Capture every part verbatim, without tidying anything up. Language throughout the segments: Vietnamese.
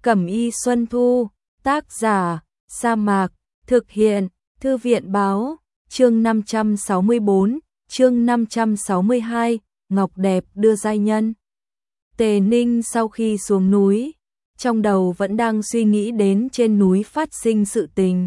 Cẩm y Xuân Thu, tác giả, Sa Mạc, thực hiện, Thư viện báo, chương năm trăm sáu mươi bốn, chương năm trăm sáu mươi hai, Ngọc đẹp đưa giai nhân. Tề Ninh sau khi xuống núi, trong đầu vẫn đang suy nghĩ đến trên núi phát sinh sự tình.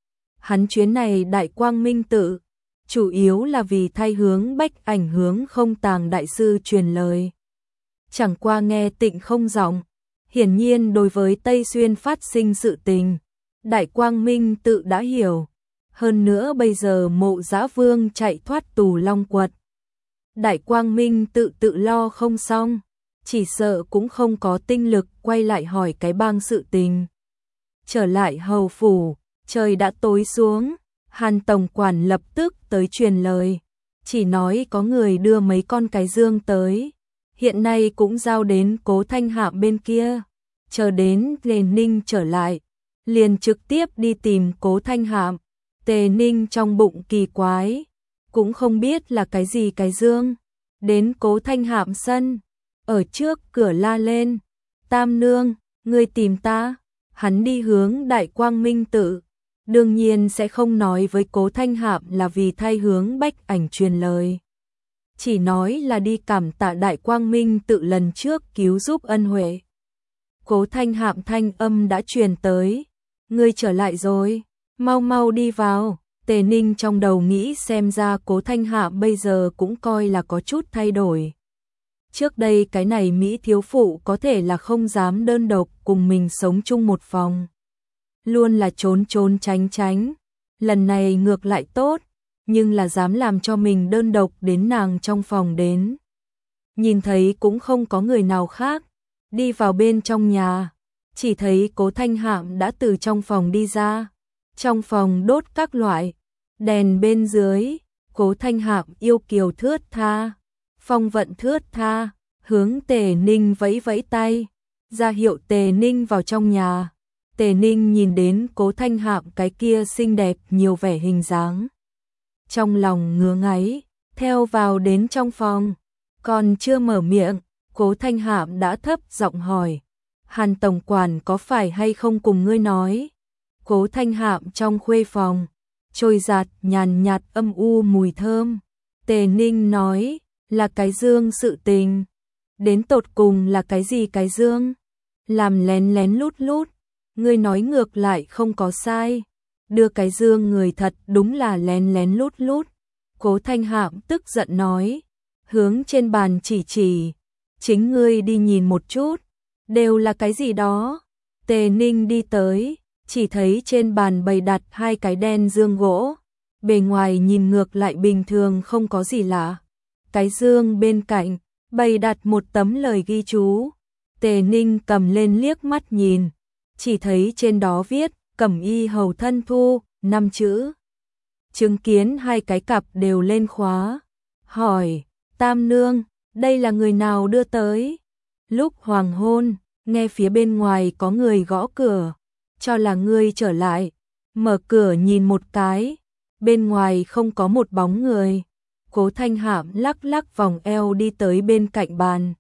Hắn chuyến này Đại Quang Minh Tự, chủ yếu là vì thay hướng Bách Ảnh hướng Không Tàng đại sư truyền lời. Chẳng qua nghe Tịnh Không giọng, hiển nhiên đối với Tây Xuyên phát sinh sự tình, Đại Quang Minh Tự đã hiểu. Hơn nữa bây giờ Mộ Dã Vương chạy thoát tù Long Quật, Đại Quang Minh Tự tự lo không xong, chỉ sợ cũng không có tinh lực quay lại hỏi cái bang sự tình. Trở lại hầu phủ, trời đã tối xuống, Hàn tổng quản lập tức tới truyền lời, chỉ nói có người đưa mấy con cái dương tới, hiện nay cũng giao đến Cố Thanh Hạm bên kia, chờ đến Tề Ninh trở lại, liền trực tiếp đi tìm Cố Thanh Hạm. Tề Ninh trong bụng kỳ quái, cũng không biết là cái gì cái dương, đến Cố Thanh Hạm sân, ở trước cửa la lên, Tam nương, ngươi tìm ta. Hắn đi hướng Đại Quang Minh Tự, đương nhiên sẽ không nói với Cố Thanh Hạm là vì thay hướng Bách Ảnh truyền lời, chỉ nói là đi cảm tạ Đại Quang Minh Tự lần trước cứu giúp ân huệ. Cố Thanh Hạm thanh âm đã truyền tới, ngươi trở lại rồi, mau mau đi vào. Tề Ninh trong đầu nghĩ xem ra Cố Thanh Hạm bây giờ cũng coi là có chút thay đổi. Trước đây cái này Mỹ thiếu phụ có thể là không dám đơn độc cùng mình sống chung một phòng, luôn là trốn trốn tránh tránh, lần này ngược lại tốt, nhưng là dám làm cho mình đơn độc đến nàng trong phòng đến. Nhìn thấy cũng không có người nào khác, đi vào bên trong nhà, chỉ thấy Cố Thanh Hạm đã từ trong phòng đi ra, trong phòng đốt các loại đèn bên dưới, Cố Thanh Hạm yêu kiều thướt tha, phong vận thướt tha, hướng Tề Ninh vẫy vẫy tay, ra hiệu Tề Ninh vào trong nhà. Tề Ninh nhìn đến Cố Thanh Hạm cái kia xinh đẹp nhiều vẻ hình dáng, trong lòng ngứa ngáy, theo vào đến trong phòng, còn chưa mở miệng, Cố Thanh Hạm đã thấp giọng hỏi, Hàn tổng quản có phải hay không cùng ngươi nói? Cố Thanh Hạm trong khuê phòng, trôi giạt nhàn nhạt âm u mùi thơm. Tề Ninh nói, là cái dương sự tình. Đến tột cùng là cái gì cái dương? Làm lén lén lút lút, ngươi nói ngược lại không có sai. Đưa cái dương người thật đúng là lén lén lút lút. Cố Thanh Hạm tức giận nói, hướng trên bàn chỉ chỉ, chính ngươi đi nhìn một chút, đều là cái gì đó. Tề Ninh đi tới, chỉ thấy trên bàn bày đặt hai cái đen dương gỗ, bề ngoài nhìn ngược lại bình thường không có gì lạ. Cái dương bên cạnh, bày đặt một tấm lời ghi chú. Tề Ninh cầm lên liếc mắt nhìn, chỉ thấy trên đó viết, Cẩm y hầu thân thu, năm chữ. Chứng kiến hai cái cặp đều lên khóa. Hỏi, Tam nương, đây là người nào đưa tới? Lúc hoàng hôn, nghe phía bên ngoài có người gõ cửa, cho là ngươi trở lại. Mở cửa nhìn một cái, bên ngoài không có một bóng người. Cố Thanh Hạm lắc lắc vòng eo đi tới bên cạnh bàn.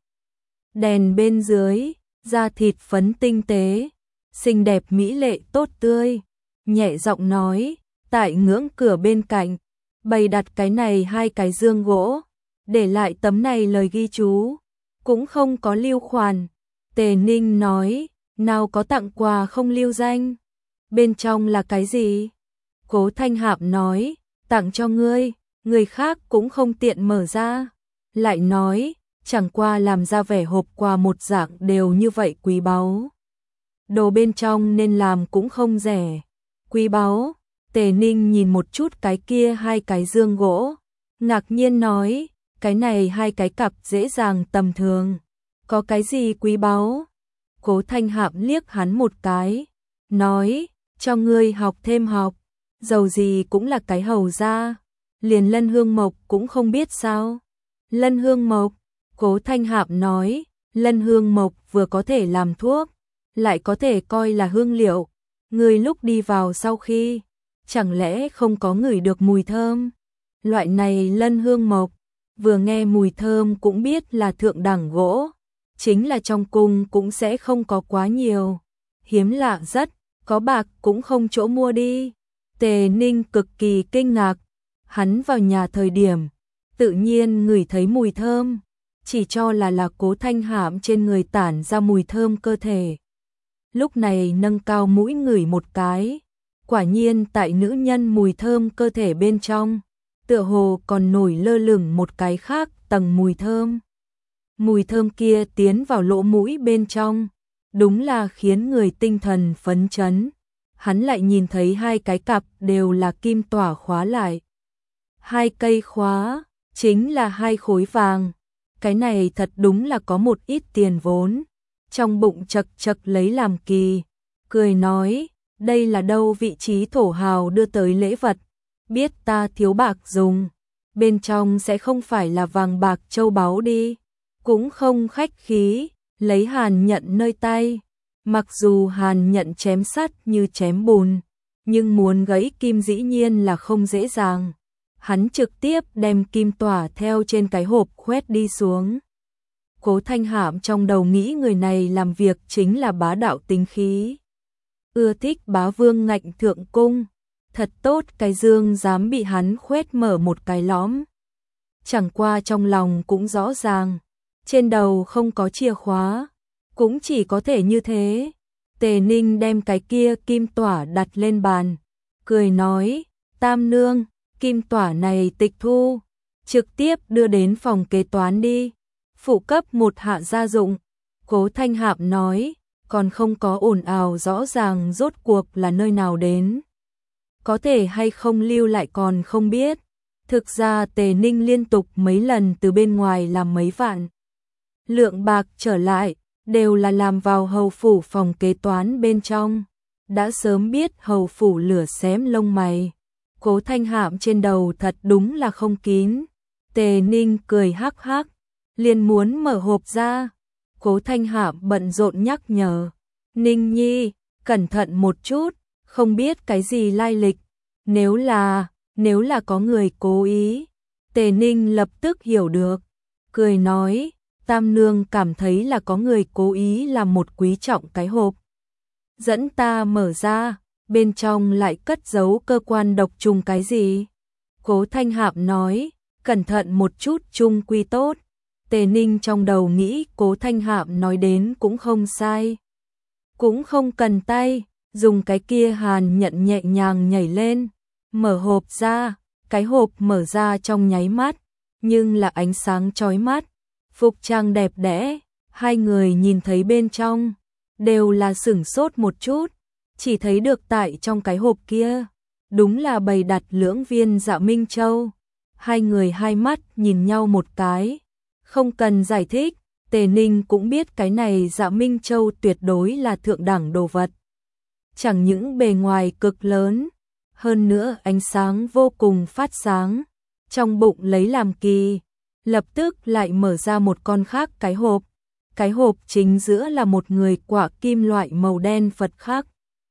Đèn bên dưới, da thịt phấn tinh tế, xinh đẹp mỹ lệ tốt tươi, nhẹ giọng nói, tại ngưỡng cửa bên cạnh, bày đặt cái này hai cái dương gỗ, để lại tấm này lời ghi chú, cũng không có lưu khoản. Tề Ninh nói, nào có tặng quà không lưu danh, bên trong là cái gì? Cố Thanh Hạm nói, tặng cho ngươi, người khác cũng không tiện mở ra. Lại nói, chẳng qua làm ra vẻ hộp quà một dạng đều như vậy quý báu. Đồ bên trong nên làm cũng không rẻ. Quý báu. Tề Ninh nhìn một chút cái kia hai cái dương gỗ, ngạc nhiên nói, cái này hai cái cặp dễ dàng tầm thường, có cái gì quý báu? Cố Thanh Hạm liếc hắn một cái, nói, cho ngươi học thêm học, dầu gì cũng là cái hầu gia, liền Lân Hương Mộc cũng không biết sao? Lân Hương Mộc, Cố Thanh Hạm nói, Lân Hương Mộc vừa có thể làm thuốc, lại có thể coi là hương liệu, ngươi lúc đi vào sau khi, chẳng lẽ không có ngửi được mùi thơm? Loại này Lân Hương Mộc, vừa nghe mùi thơm cũng biết là thượng đẳng gỗ, chính là trong cung cũng sẽ không có quá nhiều, hiếm lạ rất, có bạc cũng không chỗ mua đi. Tề Ninh cực kỳ kinh ngạc, hắn vào nhà thời điểm, tự nhiên ngửi thấy mùi thơm, chỉ cho là là Cố Thanh Hạm trên người tản ra mùi thơm cơ thể. Lúc này nâng cao mũi ngửi một cái, quả nhiên tại nữ nhân mùi thơm cơ thể bên trong, tựa hồ còn nổi lơ lửng một cái khác tầng mùi thơm. Mùi thơm kia tiến vào lỗ mũi bên trong, đúng là khiến người tinh thần phấn chấn. Hắn lại nhìn thấy hai cái cặp đều là kim tỏa khóa lại. Hai cây khóa, chính là hai khối vàng. Cái này thật đúng là có một ít tiền vốn. Trong bụng chật chật lấy làm kỳ, cười nói, đây là đâu vị trí thổ hào đưa tới lễ vật. Biết ta thiếu bạc dùng, bên trong sẽ không phải là vàng bạc châu báu đi. Cũng không khách khí, lấy Hàn Nhận nơi tay. Mặc dù Hàn Nhận chém sắt như chém bùn, nhưng muốn gãy kim dĩ nhiên là không dễ dàng. Hắn trực tiếp đem kim tỏa theo trên cái hộp khoét đi xuống. Cố Thanh Hạm trong đầu nghĩ người này làm việc chính là bá đạo tính khí. Ưa thích bá vương ngạnh thượng cung. Thật tốt cái dương dám bị hắn khoét mở một cái lõm. Chẳng qua trong lòng cũng rõ ràng. Trên đầu không có chìa khóa. Cũng chỉ có thể như thế. Tề Ninh đem cái kia kim tỏa đặt lên bàn. Cười nói, Tam nương, kim tỏa này tịch thu. Trực tiếp đưa đến phòng kế toán đi. Phụ cấp một hạ gia dụng. Cố Thanh Hạm nói, còn không có ồn ào rõ ràng rốt cuộc là nơi nào đến. Có thể hay không lưu lại còn không biết. Thực ra Tề Ninh liên tục mấy lần từ bên ngoài làm mấy vạn lượng bạc trở lại, đều là làm vào hầu phủ phòng kế toán bên trong. Đã sớm biết hầu phủ lửa xém lông mày. Cố Thanh Hạm trên đầu thật đúng là không kín. Tề Ninh cười hắc hắc, liền muốn mở hộp ra. Cố Thanh Hạm bận rộn nhắc nhở, Ninh Nhi, cẩn thận một chút, không biết cái gì lai lịch. Nếu là, nếu là có người cố ý. Tề Ninh lập tức hiểu được, cười nói, Tam nương cảm thấy là có người cố ý làm một quý trọng cái hộp. Dẫn ta mở ra, bên trong lại cất giấu cơ quan độc trùng cái gì? Cố Thanh Hạm nói, cẩn thận một chút chung quy tốt. Tề Ninh trong đầu nghĩ Cố Thanh Hạm nói đến cũng không sai. Cũng không cần tay, dùng cái kia Hàn Nhận nhẹ nhàng nhảy lên, mở hộp ra, cái hộp mở ra trong nháy mắt, nhưng là ánh sáng chói mắt, phục trang đẹp đẽ, hai người nhìn thấy bên trong, đều là sửng sốt một chút, chỉ thấy được tại trong cái hộp kia, đúng là bày đặt lưỡng viên Dạ Minh Châu. Hai người hai mắt nhìn nhau một cái, không cần giải thích, Tề Ninh cũng biết cái này Dạ Minh Châu tuyệt đối là thượng đẳng đồ vật. Chẳng những bề ngoài cực lớn, hơn nữa ánh sáng vô cùng phát sáng, trong bụng lấy làm kỳ, lập tức lại mở ra một con khác cái hộp. Cái hộp chính giữa là một người quả kim loại màu đen Phật khắc.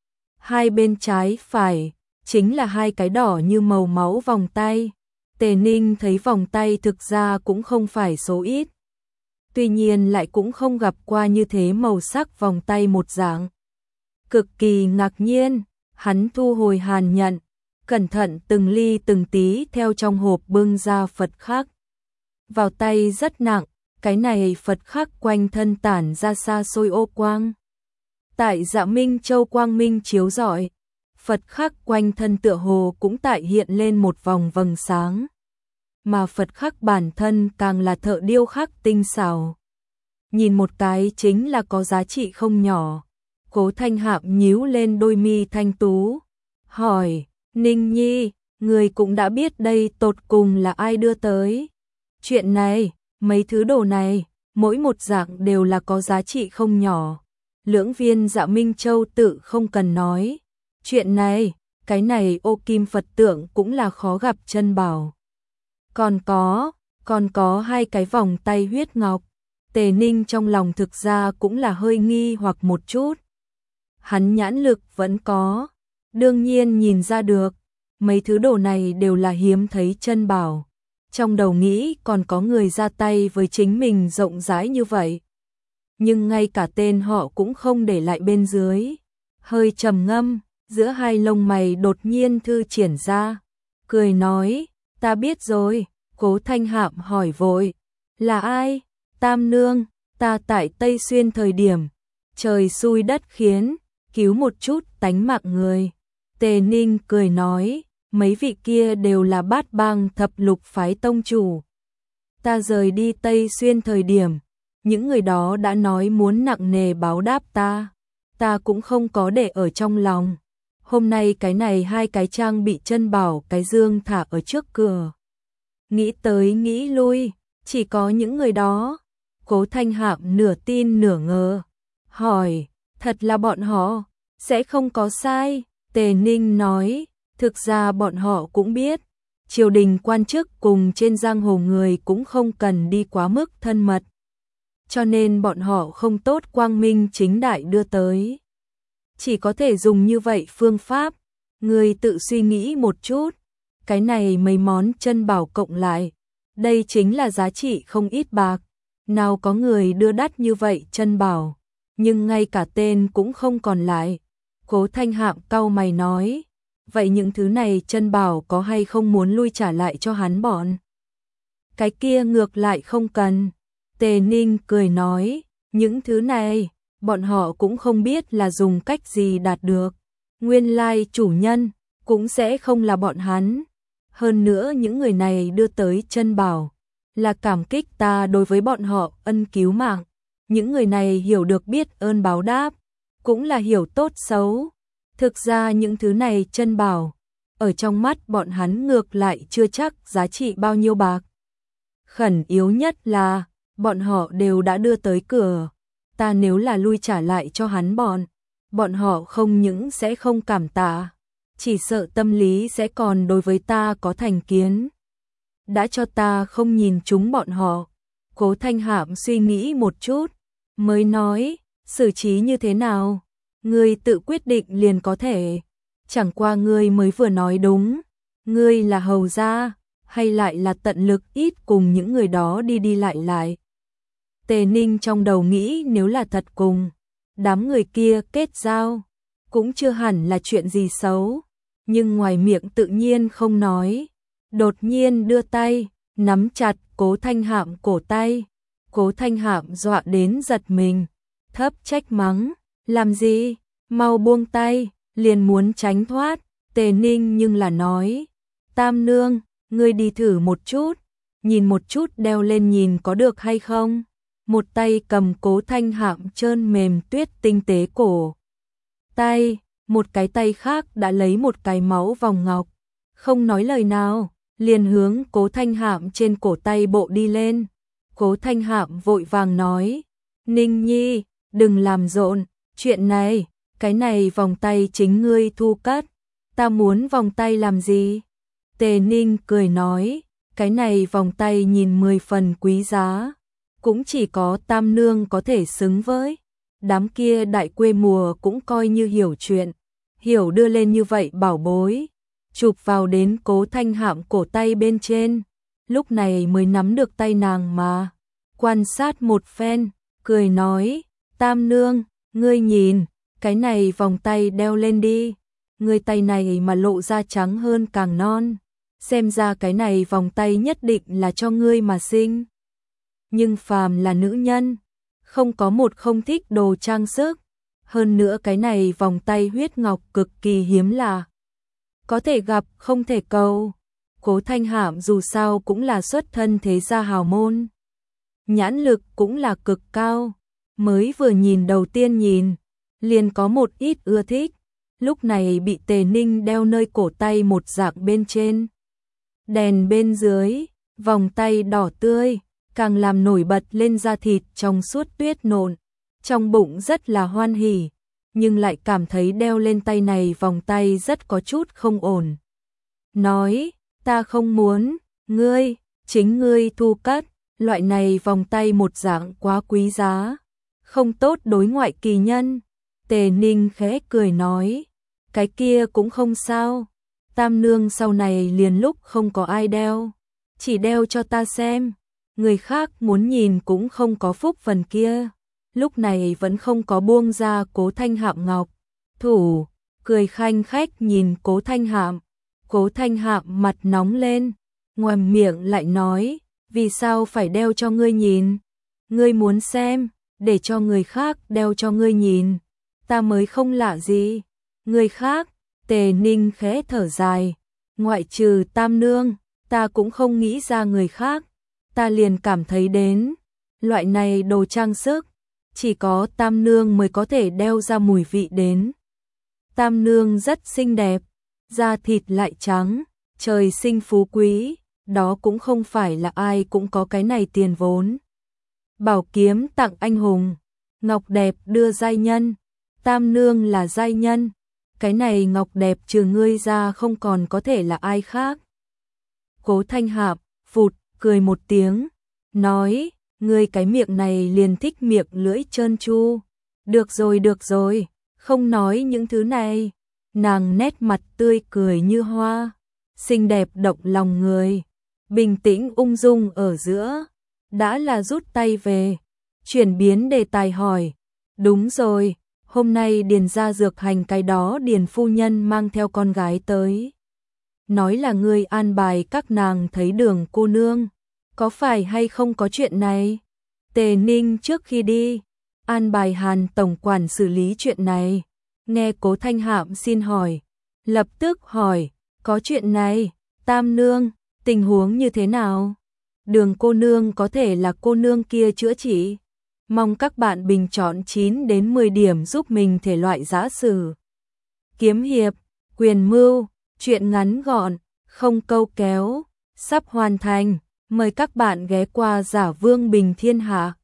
Hai bên trái phải, chính là hai cái đỏ như màu máu vòng tay. Tề Ninh thấy vòng tay thực ra cũng không phải số ít. Tuy nhiên lại cũng không gặp qua như thế màu sắc vòng tay một dạng. Cực kỳ ngạc nhiên, hắn thu hồi Hàn Nhận, cẩn thận từng ly từng tí theo trong hộp bưng ra Phật khắc. Vào tay rất nặng, cái này Phật khắc quanh thân tản ra xa xôi ô quang. Tại Dạ Minh Châu quang minh chiếu rọi, Phật khắc quanh thân tựa hồ cũng tại hiện lên một vòng vầng sáng. Mà Phật khắc bản thân càng là thợ điêu khắc tinh xảo. Nhìn một cái chính là có giá trị không nhỏ. Cố Thanh Hạm nhíu lên đôi mi thanh tú, hỏi, Ninh Nhi, người cũng đã biết đây tột cùng là ai đưa tới. Chuyện này, mấy thứ đồ này, mỗi một dạng đều là có giá trị không nhỏ. Lưỡng viên Dạ Minh Châu tự không cần nói. Chuyện này, cái này ô kim Phật tượng cũng là khó gặp chân bảo. Còn có, còn có hai cái vòng tay huyết ngọc. Tề Ninh trong lòng thực ra cũng là hơi nghi hoặc một chút. Hắn nhãn lực vẫn có, đương nhiên nhìn ra được, mấy thứ đồ này đều là hiếm thấy chân bảo. Trong đầu nghĩ còn có người ra tay với chính mình rộng rãi như vậy. Nhưng ngay cả tên họ cũng không để lại bên dưới. hơi trầm ngâm, giữa hai lông mày đột nhiên thư triển ra, cười nói, ta biết rồi. Cố Thanh Hạm hỏi vội, là ai? Tam nương, ta tại Tây Xuyên thời điểm, trời xui đất khiến, cứu một chút tánh mạng người. Tề Ninh cười nói, mấy vị kia đều là bát bang thập lục phái tông chủ. Ta rời đi Tây Xuyên thời điểm, những người đó đã nói muốn nặng nề báo đáp ta, ta cũng không có để ở trong lòng. Hôm nay cái này hai cái trang bị chân bảo cái dương thả ở trước cửa. Nghĩ tới nghĩ lui, chỉ có những người đó. Cố Thanh Hạm nửa tin nửa ngờ, hỏi, thật là bọn họ, sẽ không có sai. Tề Ninh nói, thực ra bọn họ cũng biết, triều đình quan chức cùng trên giang hồ người cũng không cần đi quá mức thân mật. Cho nên bọn họ không tốt quang minh chính đại đưa tới. Chỉ có thể dùng như vậy phương pháp, người tự suy nghĩ một chút, cái này mấy món chân bảo cộng lại, đây chính là giá trị không ít bạc, nào có người đưa đắt như vậy chân bảo, nhưng ngay cả tên cũng không còn lại. Cố Thanh Hạm cau mày nói, vậy những thứ này chân bảo có hay không muốn lui trả lại cho hắn bọn? Cái kia ngược lại không cần. Tề Ninh cười nói, những thứ này, bọn họ cũng không biết là dùng cách gì đạt được. Nguyên lai chủ nhân, cũng sẽ không là bọn hắn. Hơn nữa những người này đưa tới chân bảo, là cảm kích ta đối với bọn họ ân cứu mạng. Những người này hiểu được biết ơn báo đáp, cũng là hiểu tốt xấu. Thực ra những thứ này chân bảo, ở trong mắt bọn hắn ngược lại chưa chắc giá trị bao nhiêu bạc. Khẩn yếu nhất là, bọn họ đều đã đưa tới cửa. Ta nếu là lui trả lại cho hắn bọn, bọn họ không những sẽ không cảm tạ, chỉ sợ tâm lý sẽ còn đối với ta có thành kiến. Đã cho ta không nhìn chúng bọn họ. Cố Thanh Hạm suy nghĩ một chút, mới nói, xử trí như thế nào? Ngươi tự quyết định liền có thể. Chẳng qua ngươi mới vừa nói đúng, ngươi là hầu gia, hay lại là tận lực ít cùng những người đó đi đi lại lại. Tề Ninh trong đầu nghĩ nếu là thật cùng đám người kia kết giao, cũng chưa hẳn là chuyện gì xấu, nhưng ngoài miệng tự nhiên không nói. Đột nhiên đưa tay, nắm chặt Cố Thanh Hạm cổ tay. Cố Thanh Hạm dọa đến giật mình, thấp trách mắng, làm gì, mau buông tay, liền muốn tránh thoát. Tề Ninh nhưng là nói, Tam nương, ngươi đi thử một chút, nhìn một chút đeo lên nhìn có được hay không. Một tay cầm Cố Thanh Hạm trơn mềm tuyết tinh tế cổ tay, một cái tay khác đã lấy một cái máu vòng ngọc, không nói lời nào, liền hướng Cố Thanh Hạm trên cổ tay bộ đi lên. Cố Thanh Hạm vội vàng nói, Ninh Nhi, đừng làm rộn, chuyện này, cái này vòng tay chính ngươi thu cất, ta muốn vòng tay làm gì? Tề Ninh cười nói, cái này vòng tay nhìn mười phần quý giá, cũng chỉ có Tam nương có thể xứng với. Đám kia đại quê mùa cũng coi như hiểu chuyện, hiểu đưa lên như vậy bảo bối, chụp vào đến Cố Thanh Hạm cổ tay bên trên, lúc này mới nắm được tay nàng mà. Quan sát một phen, cười nói, Tam nương, ngươi nhìn, cái này vòng tay đeo lên đi, ngươi tay này mà lộ ra trắng hơn càng non, xem ra cái này vòng tay nhất định là cho ngươi mà sinh. Nhưng phàm là nữ nhân, không có một không thích đồ trang sức, hơn nữa cái này vòng tay huyết ngọc cực kỳ hiếm lạ, có thể gặp không thể cầu. Cố Thanh Hạm dù sao cũng là xuất thân thế gia hào môn, nhãn lực cũng là cực cao, mới vừa nhìn đầu tiên nhìn, liền có một ít ưa thích, lúc này bị Tề Ninh đeo nơi cổ tay một dạng bên trên. Đèn bên dưới, vòng tay đỏ tươi, càng làm nổi bật lên da thịt trong suốt tuyết nộn, trong bụng rất là hoan hỉ, nhưng lại cảm thấy đeo lên tay này vòng tay rất có chút không ổn. Nói, ta không muốn, ngươi, chính ngươi thu cất, loại này vòng tay một dạng quá quý giá, không tốt đối ngoại kỳ nhân. Tề Ninh khẽ cười nói, cái kia cũng không sao, Tam nương sau này liền lúc không có ai đeo, chỉ đeo cho ta xem, người khác muốn nhìn cũng không có phúc phần kia. Lúc này vẫn không có buông ra Cố Thanh Hạm ngọc, thủ, cười khanh khách nhìn Cố Thanh Hạm. Cố Thanh Hạm mặt nóng lên, ngoàm miệng lại nói, vì sao phải đeo cho ngươi nhìn? Ngươi muốn xem, để cho người khác đeo cho ngươi nhìn. Ta mới không lạ gì. Người khác, Tề Ninh khẽ thở dài, ngoại trừ Tam Nương, ta cũng không nghĩ ra người khác. Ta liền cảm thấy đến, loại này đồ trang sức, chỉ có Tam Nương mới có thể đeo ra mùi vị đến. Tam Nương rất xinh đẹp, da thịt lại trắng, trời sinh phú quý, đó cũng không phải là ai cũng có cái này tiền vốn. Bảo kiếm tặng anh hùng, ngọc đẹp đưa giai nhân, Tam Nương là giai nhân, cái này ngọc đẹp trừ ngươi ra không còn có thể là ai khác. Cố Thanh Hạm phụt cười một tiếng, nói, ngươi cái miệng này liền thích miệng lưỡi trơn tru. Được rồi được rồi, không nói những thứ này. Nàng nét mặt tươi cười như hoa, xinh đẹp động lòng người, bình tĩnh ung dung ở giữa, đã là rút tay về, chuyển biến đề tài hỏi, đúng rồi, hôm nay Điền gia dược hành cái đó Điền phu nhân mang theo con gái tới. Nói là ngươi an bài các nàng thấy Đường cô nương, có phải hay không có chuyện này? Tề Ninh trước khi đi, an bài Hàn tổng quản xử lý chuyện này. Nghe Cố Thanh Hạm xin hỏi, lập tức hỏi, có chuyện này, Tam Nương, tình huống như thế nào? Đường cô nương có thể là cô nương kia chữa trị. Mong các bạn bình chọn chín đến mười điểm giúp mình thể loại giả sử. Kiếm hiệp, quyền mưu, chuyện ngắn gọn, không câu kéo, sắp hoàn thành. Mời các bạn ghé qua Giả Vương Bình Thiên Hạ.